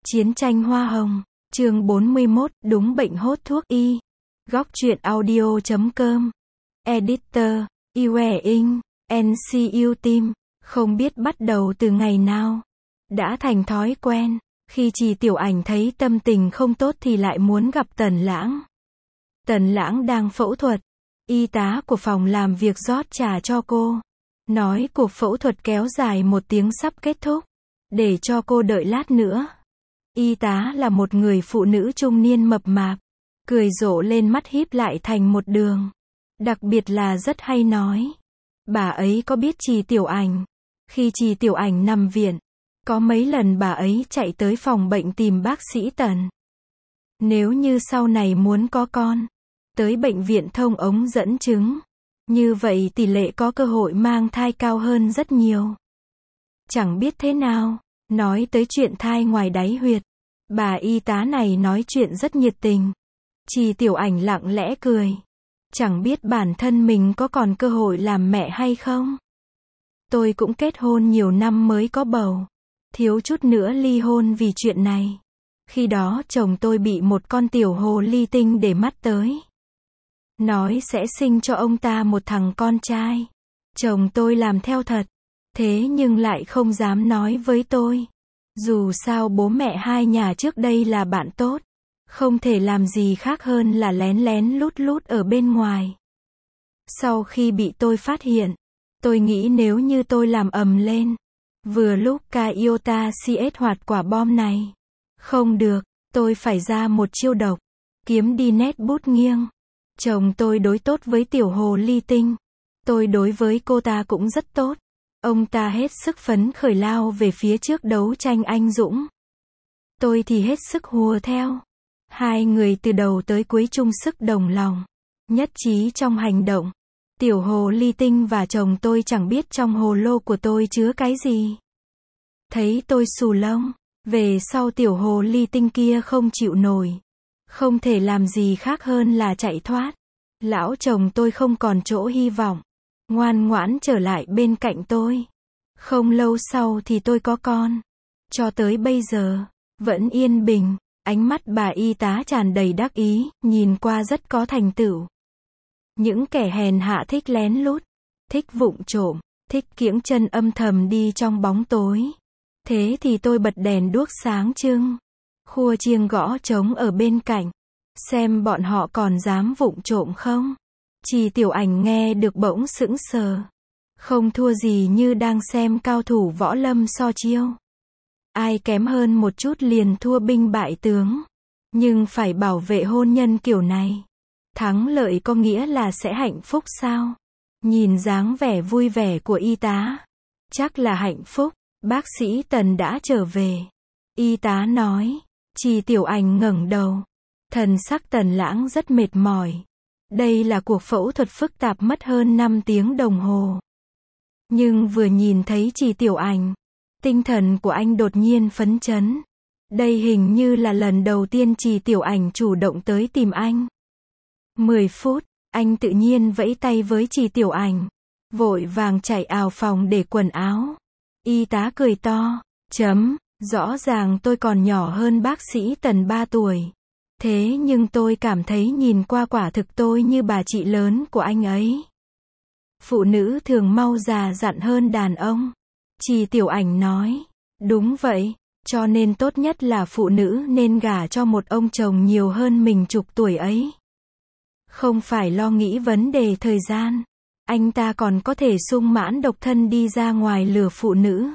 Chiến tranh hoa hồng, chương 41, đúng bệnh hốt thuốc y. Góc truyện audio.com. Editor, Yue Ing, NCU Team. Không biết bắt đầu từ ngày nào. Đã thành thói quen, khi Trì Tiểu Ảnh thấy tâm tình không tốt thì lại muốn gặp Tần Lãng. Tần Lãng đang phẫu thuật. Y tá của phòng làm việc rót trà cho cô. Nói cuộc phẫu thuật kéo dài 1 tiếng sắp kết thúc. Để cho cô đợi lát nữa. Y tá là một người phụ nữ trung niên mập mạp. Cười rộ lên, mắt híp lại thành một đường. Đặc biệt là rất hay nói. Bà ấy có biết Trì Tiểu Ảnh. Khi Trì Tiểu Ảnh nằm viện, có mấy lần bà ấy chạy tới phòng bệnh tìm bác sĩ Tần. Nếu như sau này muốn có con, tới bệnh viện thông ống dẫn trứng. Như vậy tỷ lệ có cơ hội mang thai cao hơn rất nhiều. Chẳng biết thế nào, nói tới chuyện thai ngoài đáy huyệt. Bà y tá này nói chuyện rất nhiệt tình. Trì Tiểu Ảnh lặng lẽ cười. Chẳng biết bản thân mình có còn cơ hội làm mẹ hay không. Tôi cũng kết hôn nhiều năm mới có bầu. Thiếu chút nữa ly hôn vì chuyện này. Khi đó chồng tôi bị một con tiểu hồ ly tinh để mắt tới. Nói sẽ sinh cho ông ta một thằng con trai. Chồng tôi làm theo thật. Thế nhưng lại không dám nói với tôi. Dù sao bố mẹ hai nhà trước đây là bạn tốt. Không thể làm gì khác hơn là lén lén lút lút ở bên ngoài. Sau khi bị tôi phát hiện, tôi nghĩ nếu như tôi làm ầm lên. Vừa lúc ca iota CS hoạt quả bom này. Không được, tôi phải ra một chiêu độc. Kiếm đi nét bút nghiêng. Chồng tôi đối tốt với tiểu hồ ly tinh. Tôi đối với cô ta cũng rất tốt. Ông ta hết sức phấn khởi lao về phía trước đấu tranh anh dũng. Tôi thì hết sức hùa theo. Hai người từ đầu tới cuối chung sức đồng lòng. Nhất trí trong hành động. Tiểu hồ ly tinh và chồng tôi chẳng biết trong hồ lô của tôi chứa cái gì. Thấy tôi xù lông. Về sau tiểu hồ ly tinh kia không chịu nổi. Không thể làm gì khác hơn là chạy thoát. Lão chồng tôi không còn chỗ hy vọng. Ngoan ngoãn trở lại bên cạnh tôi. Không lâu sau thì tôi có con. Cho tới bây giờ, vẫn yên bình. Ánh mắt bà y tá tràn đầy đắc ý, nhìn qua rất có thành tựu. Những kẻ hèn hạ thích lén lút, thích vụng trộm, thích kiễng chân âm thầm đi trong bóng tối. Thế thì tôi bật đèn đuốc sáng trưng. Khua chiêng gõ trống ở bên cạnh. Xem bọn họ còn dám vụng trộm không? Trì Tiểu Ảnh nghe được bỗng sững sờ. Không thua gì như đang xem cao thủ võ lâm so chiêu. Ai kém hơn một chút liền thua binh bại tướng. Nhưng phải bảo vệ hôn nhân kiểu này. Thắng lợi có nghĩa là sẽ hạnh phúc sao? Nhìn dáng vẻ vui vẻ của y tá. Chắc là hạnh phúc. Bác sĩ Tần đã trở về. Y tá nói. Trì Tiểu Ảnh ngẩng đầu. Thần sắc Tần Lãng rất mệt mỏi. Đây là cuộc phẫu thuật phức tạp mất hơn 5 tiếng đồng hồ. Nhưng vừa nhìn thấy Trì Tiểu Ảnh, tinh thần của anh đột nhiên phấn chấn. Đây hình như là lần đầu tiên Trì Tiểu Ảnh chủ động tới tìm anh. 10 phút, anh tự nhiên vẫy tay với Trì Tiểu Ảnh. Vội vàng chạy ào phòng để quần áo. Y tá cười to. Rõ ràng tôi còn nhỏ hơn bác sĩ Tần 3 tuổi. Thế nhưng tôi cảm thấy nhìn qua quả thực tôi như bà chị lớn của anh ấy. Phụ nữ thường mau già dặn hơn đàn ông. Trì Tiểu Ảnh nói. Đúng vậy, cho nên tốt nhất là phụ nữ nên gả cho một ông chồng nhiều hơn mình chục tuổi ấy. Không phải lo nghĩ vấn đề thời gian. Anh ta còn có thể sung mãn độc thân đi ra ngoài lừa phụ nữ.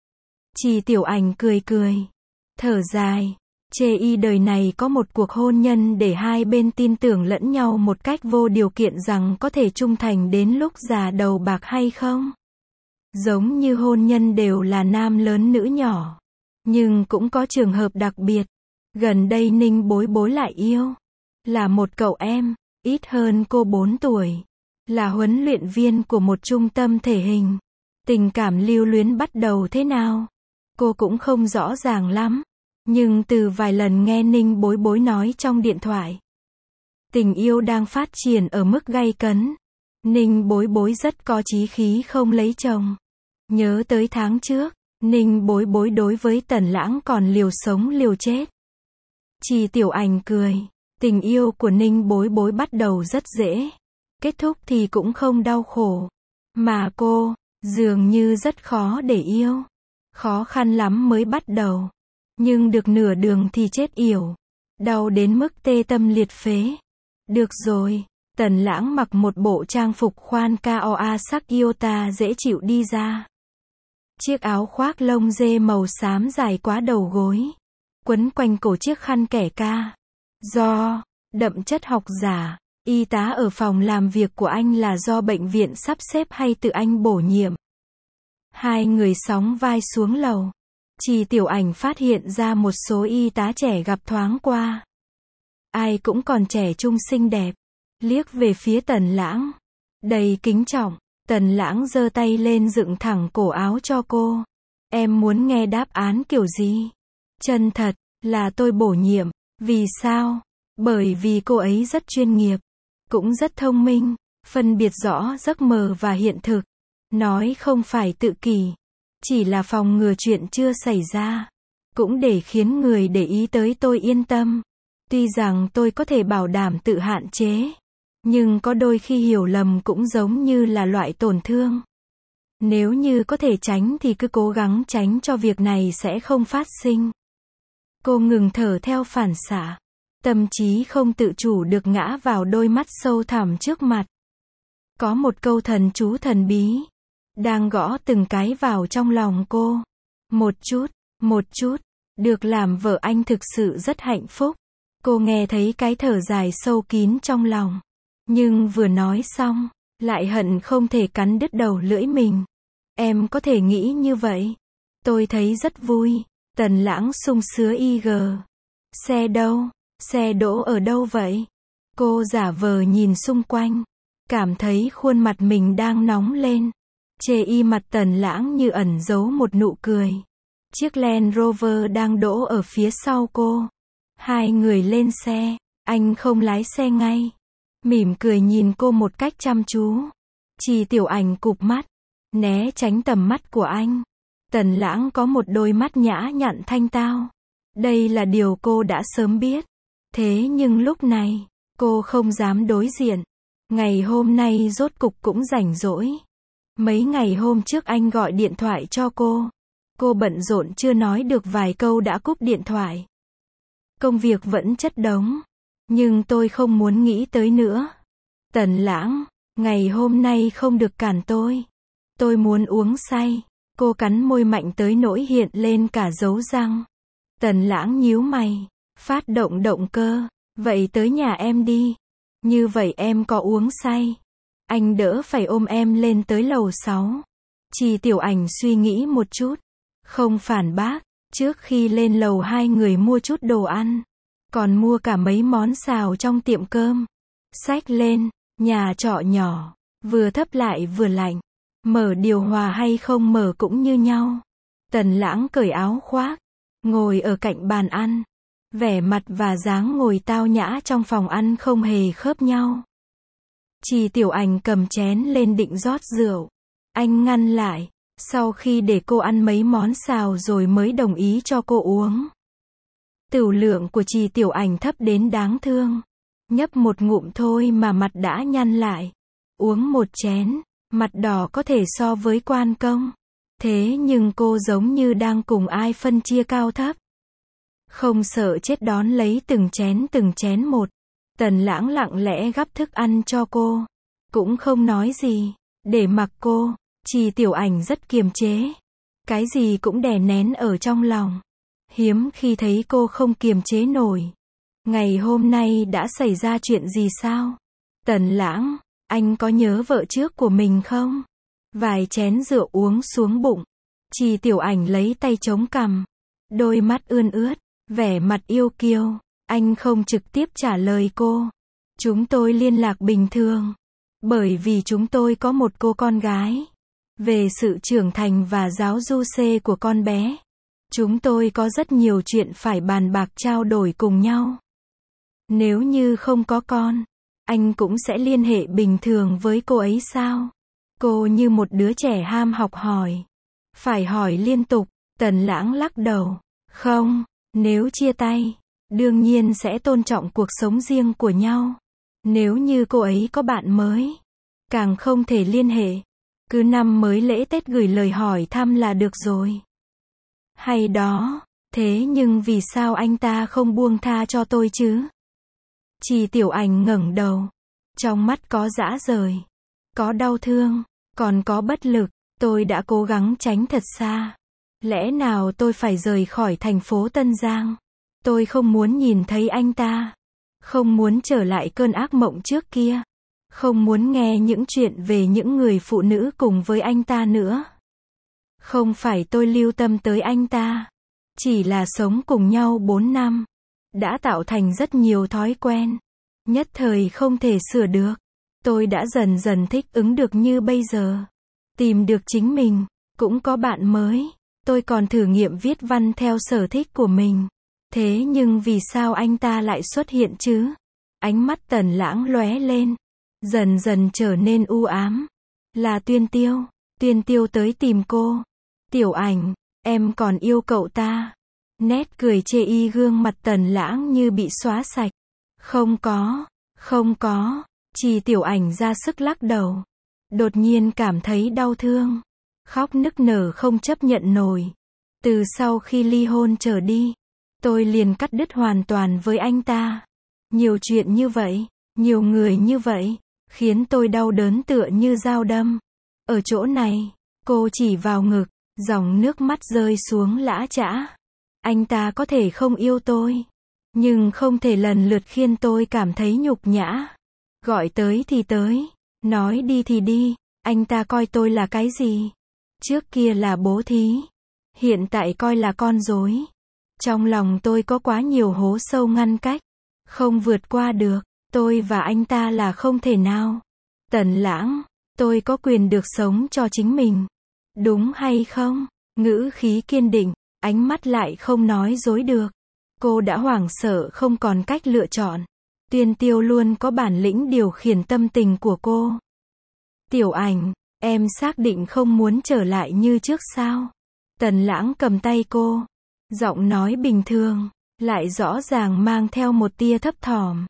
Trì Tiểu Ảnh cười cười. Thở dài. Chê y đời này có một cuộc hôn nhân để hai bên tin tưởng lẫn nhau một cách vô điều kiện rằng có thể trung thành đến lúc già đầu bạc hay không? Giống như hôn nhân đều là nam lớn nữ nhỏ. Nhưng cũng có trường hợp đặc biệt. Gần đây Ninh Bối Bối lại yêu. Là một cậu em, ít hơn cô 4 tuổi. Là huấn luyện viên của một trung tâm thể hình. Tình cảm lưu luyến bắt đầu thế nào? Cô cũng không rõ ràng lắm. Nhưng từ vài lần nghe Ninh Bối Bối nói trong điện thoại. Tình yêu đang phát triển ở mức gay cấn. Ninh Bối Bối rất có chí khí không lấy chồng. Nhớ tới tháng trước, Ninh Bối Bối đối với Tần Lãng còn liều sống liều chết. Trì Tiểu Ảnh cười. Tình yêu của Ninh Bối Bối bắt đầu rất dễ. Kết thúc thì cũng không đau khổ. Mà cô, dường như rất khó để yêu. Khó khăn lắm mới bắt đầu. Nhưng được nửa đường thì chết yểu. Đau đến mức tê tâm liệt phế. Được rồi. Tần Lãng mặc một bộ trang phục khoan KOA sắc Iota dễ chịu đi ra. Chiếc áo khoác lông dê màu xám dài quá đầu gối. Quấn quanh cổ chiếc khăn kẻ ca. Do đậm chất học giả, y tá ở phòng làm việc của anh là do bệnh viện sắp xếp hay tự anh bổ nhiệm. Hai người sóng vai xuống lầu. Trì Tiểu Ảnh phát hiện ra một số y tá trẻ gặp thoáng qua. Ai cũng còn trẻ trung xinh đẹp. Liếc về phía Tần Lãng. Đầy kính trọng, Tần Lãng giơ tay lên dựng thẳng cổ áo cho cô. Em muốn nghe đáp án kiểu gì? Chân thật, là tôi bổ nhiệm. Vì sao? Bởi vì cô ấy rất chuyên nghiệp. Cũng rất thông minh. Phân biệt rõ giấc mơ và hiện thực. Nói không phải tự kỷ. Chỉ là phòng ngừa chuyện chưa xảy ra. Cũng để khiến người để ý tới tôi yên tâm. Tuy rằng tôi có thể bảo đảm tự hạn chế. Nhưng có đôi khi hiểu lầm cũng giống như là loại tổn thương. Nếu như có thể tránh thì cứ cố gắng tránh cho việc này sẽ không phát sinh. Cô ngừng thở theo phản xạ. Tâm trí không tự chủ được ngã vào đôi mắt sâu thẳm trước mặt. Có một câu thần chú thần bí. Đang gõ từng cái vào trong lòng cô. Một chút. Được làm vợ anh thực sự rất hạnh phúc. Cô nghe thấy cái thở dài sâu kín trong lòng. Nhưng vừa nói xong, lại hận không thể cắn đứt đầu lưỡi mình. Em có thể nghĩ như vậy. Tôi thấy rất vui. Tần Lãng sung sứa IG. Xe đâu? Xe đỗ ở đâu vậy? Cô giả vờ nhìn xung quanh. Cảm thấy khuôn mặt mình đang nóng lên. Chê y mặt Tần Lãng như ẩn giấu một nụ cười. Chiếc Land Rover đang đỗ ở phía sau cô. Hai người lên xe. Anh không lái xe ngay. Mỉm cười nhìn cô một cách chăm chú. Trì Tiểu Ảnh cụp mắt. Né tránh tầm mắt của anh. Tần Lãng có một đôi mắt nhã nhặn thanh tao. Đây là điều cô đã sớm biết. Thế nhưng lúc này, cô không dám đối diện. Ngày hôm nay rốt cục cũng rảnh rỗi. Mấy ngày hôm trước anh gọi điện thoại cho cô. Cô bận rộn chưa nói được vài câu đã cúp điện thoại. Công việc vẫn chất đống. Nhưng tôi không muốn nghĩ tới nữa. Tần Lãng, ngày hôm nay không được cản tôi. Tôi muốn uống say. Cô cắn môi mạnh tới nỗi hiện lên cả dấu răng. Tần Lãng nhíu mày. Phát động động cơ. Vậy tới nhà em đi. Như vậy em có uống say. Anh đỡ phải ôm em lên tới lầu 6. Trì Tiểu Ảnh suy nghĩ một chút. Không phản bác. Trước khi lên lầu hai người mua chút đồ ăn. Còn mua cả mấy món xào trong tiệm cơm. Xách lên. Nhà trọ nhỏ. Vừa thấp lại vừa lạnh. Mở điều hòa hay không mở cũng như nhau. Tần Lãng cởi áo khoác. Ngồi ở cạnh bàn ăn. Vẻ mặt và dáng ngồi tao nhã trong phòng ăn không hề khớp nhau. Trì Tiểu Ảnh cầm chén lên định rót rượu. Anh ngăn lại. Sau khi để cô ăn mấy món xào rồi mới đồng ý cho cô uống. Tửu lượng của Trì Tiểu Ảnh thấp đến đáng thương. Nhấp một ngụm thôi mà mặt đã nhăn lại. Uống một chén. Mặt đỏ có thể so với quan công. Thế nhưng cô giống như đang cùng ai phân chia cao thấp. Không sợ chết đón lấy từng chén một. Tần Lãng lặng lẽ gắp thức ăn cho cô. Cũng không nói gì. Để mặc cô. Trì Tiểu Ảnh rất kiềm chế. Cái gì cũng đè nén ở trong lòng. Hiếm khi thấy cô không kiềm chế nổi. Ngày hôm nay đã xảy ra chuyện gì sao? Tần Lãng, anh có nhớ vợ trước của mình không? Vài chén rượu uống xuống bụng. Trì Tiểu Ảnh lấy tay chống cằm. Đôi mắt ươn ướt. Vẻ mặt yêu kiêu. Anh không trực tiếp trả lời cô. Chúng tôi liên lạc bình thường. Bởi vì chúng tôi có một cô con gái. Về sự trưởng thành và giáo du xê của con bé. Chúng tôi có rất nhiều chuyện phải bàn bạc trao đổi cùng nhau. Nếu như không có con, anh cũng sẽ liên hệ bình thường với cô ấy sao? Cô như một đứa trẻ ham học hỏi. Phải hỏi liên tục. Tần Lãng lắc đầu. Không, nếu chia tay, đương nhiên sẽ tôn trọng cuộc sống riêng của nhau. Nếu như cô ấy có bạn mới, càng không thể liên hệ. Cứ năm mới lễ Tết gửi lời hỏi thăm là được rồi. Hay đó, thế nhưng vì sao anh ta không buông tha cho tôi chứ? Trì Tiểu Ảnh ngẩng đầu. Trong mắt có dã rời, có đau thương, còn có bất lực. Tôi đã cố gắng tránh thật xa. Lẽ nào tôi phải rời khỏi thành phố Tân Giang? Tôi không muốn nhìn thấy anh ta. Không muốn trở lại cơn ác mộng trước kia. Không muốn nghe những chuyện về những người phụ nữ cùng với anh ta nữa. Không phải tôi lưu tâm tới anh ta. Chỉ là sống cùng nhau 4 năm. Đã tạo thành rất nhiều thói quen. Nhất thời không thể sửa được. Tôi đã dần dần thích ứng được như bây giờ. Tìm được chính mình. Cũng có bạn mới. Tôi còn thử nghiệm viết văn theo sở thích của mình. Thế nhưng vì sao anh ta lại xuất hiện chứ? Ánh mắt Tần Lãng lóe lên. Dần dần trở nên u ám. Là Tuyên Tiêu. Tuyên Tiêu tới tìm cô. Tiểu Ảnh, em còn yêu cậu ta. Nét cười chê y gương mặt Tần Lãng như bị xóa sạch. Không có, không có. Trì Tiểu Ảnh ra sức lắc đầu. Đột nhiên cảm thấy đau thương. Khóc nức nở không chấp nhận nổi. Từ sau khi ly hôn trở đi, tôi liền cắt đứt hoàn toàn với anh ta. Nhiều chuyện như vậy, nhiều người như vậy, khiến tôi đau đớn tựa như dao đâm. Ở chỗ này, cô chỉ vào ngực, dòng nước mắt rơi xuống lã chã. Anh ta có thể không yêu tôi, nhưng không thể lần lượt khiến tôi cảm thấy nhục nhã. Gọi tới thì tới, nói đi thì đi, anh ta coi tôi là cái gì? Trước kia là bố thí, hiện tại coi là con rối. Trong lòng tôi có quá nhiều hố sâu ngăn cách, không vượt qua được. Tôi và anh ta là không thể nào. Tần Lãng, tôi có quyền được sống cho chính mình. Đúng hay không? Ngữ khí kiên định, ánh mắt lại không nói dối được. Cô đã hoảng sợ không còn cách lựa chọn. Tuyên Tiêu luôn có bản lĩnh điều khiển tâm tình của cô. Tiểu Ảnh, em xác định không muốn trở lại như trước sao? Tần Lãng cầm tay cô. Giọng nói bình thường, lại rõ ràng mang theo một tia thấp thỏm.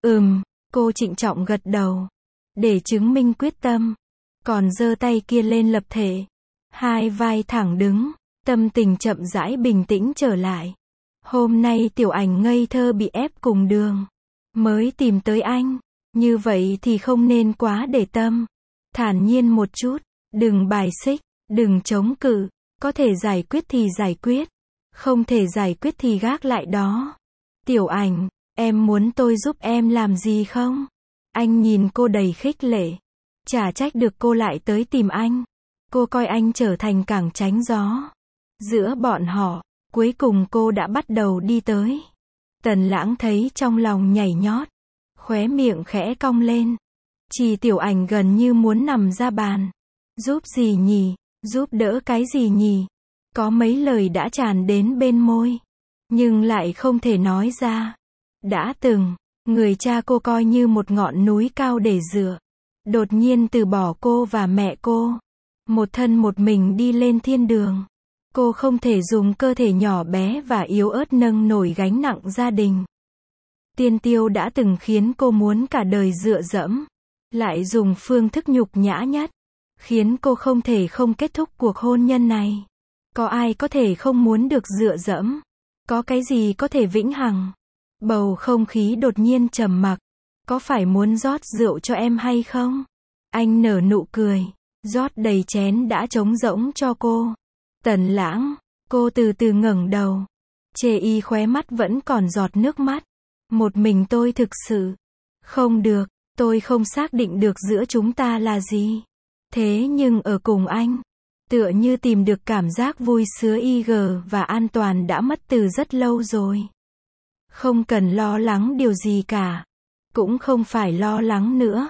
Cô trịnh trọng gật đầu. Để chứng minh quyết tâm. Còn giơ tay kia lên lập thể. Hai vai thẳng đứng. Tâm tình chậm rãi bình tĩnh trở lại. Hôm nay Tiểu Ảnh ngây thơ bị ép cùng đường. Mới tìm tới anh. Như vậy thì không nên quá để tâm. Thản nhiên một chút. Đừng bài xích. Đừng chống cự. Có thể giải quyết thì giải quyết. Không thể giải quyết thì gác lại đó. Tiểu Ảnh, em muốn tôi giúp em làm gì không? Anh nhìn cô đầy khích lệ. Chả trách được cô lại tới tìm anh. Cô coi anh trở thành cảng tránh gió. Giữa bọn họ, cuối cùng cô đã bắt đầu đi tới. Tần Lãng thấy trong lòng nhảy nhót. Khóe miệng khẽ cong lên. Trì Tiểu Ảnh gần như muốn nằm ra bàn. Giúp gì nhỉ? Giúp đỡ cái gì nhỉ? Có mấy lời đã tràn đến bên môi. Nhưng lại không thể nói ra. Đã từng, người cha cô coi như một ngọn núi cao để dựa. Đột nhiên từ bỏ cô và mẹ cô. Một thân một mình đi lên thiên đường. Cô không thể dùng cơ thể nhỏ bé và yếu ớt nâng nổi gánh nặng gia đình. Tiên Tiêu đã từng khiến cô muốn cả đời dựa dẫm. Lại dùng phương thức nhục nhã nhất. Khiến cô không thể không kết thúc cuộc hôn nhân này. Có ai có thể không muốn được dựa dẫm? Có cái gì có thể vĩnh hằng? Bầu không khí đột nhiên trầm mặc. Có phải muốn rót rượu cho em hay không? Anh nở nụ cười. Rót đầy chén đã trống rỗng cho cô. Tần Lãng. Cô từ từ ngẩng đầu. Chê y khóe mắt vẫn còn giọt nước mắt. Một mình tôi thực sự. Không được. Tôi không xác định được giữa chúng ta là gì. Thế nhưng ở cùng anh. Tựa như tìm được cảm giác vui sướng và an toàn đã mất từ rất lâu rồi. Không cần lo lắng điều gì cả. Cũng không phải lo lắng nữa.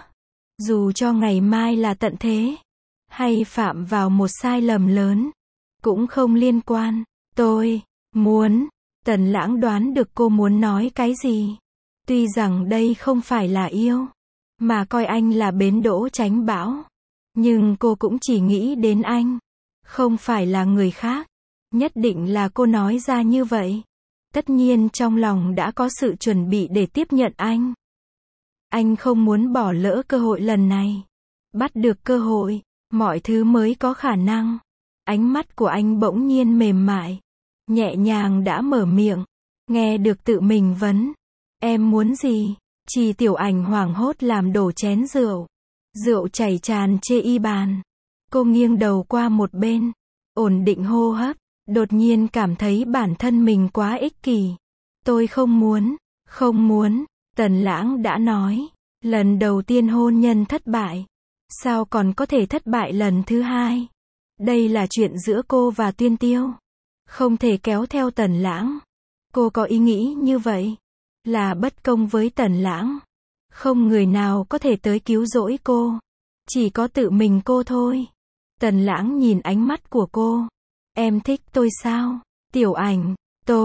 Dù cho ngày mai là tận thế. Hay phạm vào một sai lầm lớn. Cũng không liên quan. Tôi muốn. Tần Lãng đoán được cô muốn nói cái gì. Tuy rằng đây không phải là yêu. Mà coi anh là bến đỗ tránh bão. Nhưng cô cũng chỉ nghĩ đến anh. Không phải là người khác. Nhất định là cô nói ra như vậy. Tất nhiên trong lòng đã có sự chuẩn bị để tiếp nhận anh. Anh không muốn bỏ lỡ cơ hội lần này. Bắt được cơ hội, mọi thứ mới có khả năng. Ánh mắt của anh bỗng nhiên mềm mại, nhẹ nhàng đã mở miệng, nghe được tự mình vấn. Em muốn gì? Trì Tiểu Ảnh hoảng hốt làm đổ chén rượu. Rượu chảy tràn trên bàn. Cô nghiêng đầu qua một bên, ổn định hô hấp, đột nhiên cảm thấy bản thân mình quá ích kỷ. Tôi không muốn, Tần Lãng đã nói. Lần đầu tiên hôn nhân thất bại, sao còn có thể thất bại lần thứ hai? Đây là chuyện giữa cô và Tuyên Tiêu, không thể kéo theo Tần Lãng. Cô có ý nghĩ như vậy, là bất công với Tần Lãng. Không người nào có thể tới cứu rỗi cô, chỉ có tự mình cô thôi. Tần Lãng nhìn ánh mắt của cô. Em thích tôi sao? Tiểu Ảnh,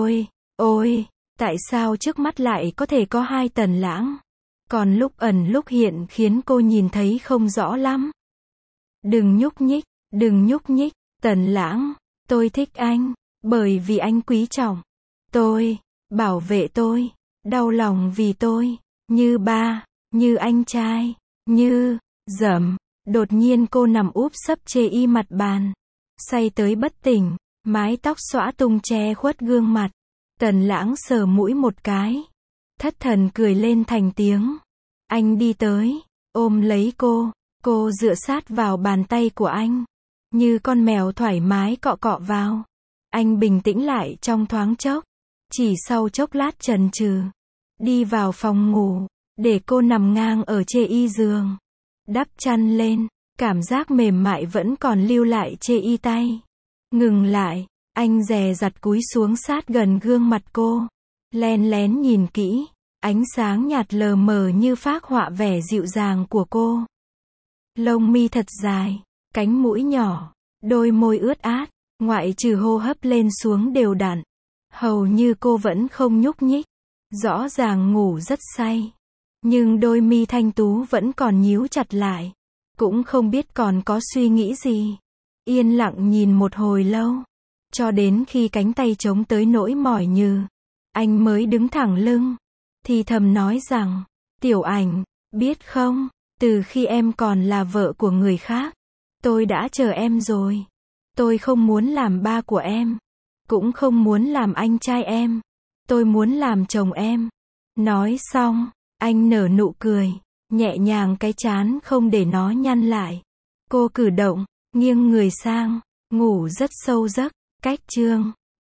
ôi, tại sao trước mắt lại có thể có hai Tần Lãng? Còn lúc ẩn lúc hiện khiến cô nhìn thấy không rõ lắm. Đừng nhúc nhích, Tần Lãng, tôi thích anh, bởi vì anh quý trọng tôi, bảo vệ tôi, đau lòng vì tôi, như ba, như anh trai, như, dẫm. Đột nhiên cô nằm úp sấp trên mặt bàn, say tới bất tỉnh, mái tóc xõa tung che khuất gương mặt. Tần Lãng sờ mũi một cái, thất thần cười lên thành tiếng. Anh đi tới, ôm lấy cô dựa sát vào bàn tay của anh, như con mèo thoải mái cọ cọ vào. Anh bình tĩnh lại trong thoáng chốc, chỉ sau chốc lát chần chừ, đi vào phòng ngủ, để cô nằm ngang ở trên giường, đắp chăn lên, cảm giác mềm mại vẫn còn lưu lại trên tay. Ngừng lại, anh dè dặt cúi xuống sát gần gương mặt cô, len lén nhìn kỹ. Ánh sáng nhạt lờ mờ như phác họa vẻ dịu dàng của cô. Lông mi thật dài, cánh mũi nhỏ, đôi môi ướt át, ngoại trừ hô hấp lên xuống đều đặn. Hầu như cô vẫn không nhúc nhích, rõ ràng ngủ rất say. Nhưng đôi mi thanh tú vẫn còn nhíu chặt lại, cũng không biết còn có suy nghĩ gì. Yên lặng nhìn một hồi lâu, cho đến khi cánh tay chống tới nỗi mỏi nhừ, anh mới đứng thẳng lưng. Thì thầm nói rằng, Tiểu Ảnh, biết không, từ khi em còn là vợ của người khác, tôi đã chờ em rồi. Tôi không muốn làm ba của em, cũng không muốn làm anh trai em. Tôi muốn làm chồng em. Nói xong, anh nở nụ cười, nhẹ nhàng cái trán không để nó nhăn lại. Cô cử động, nghiêng người sang, ngủ rất sâu giấc. Cách chương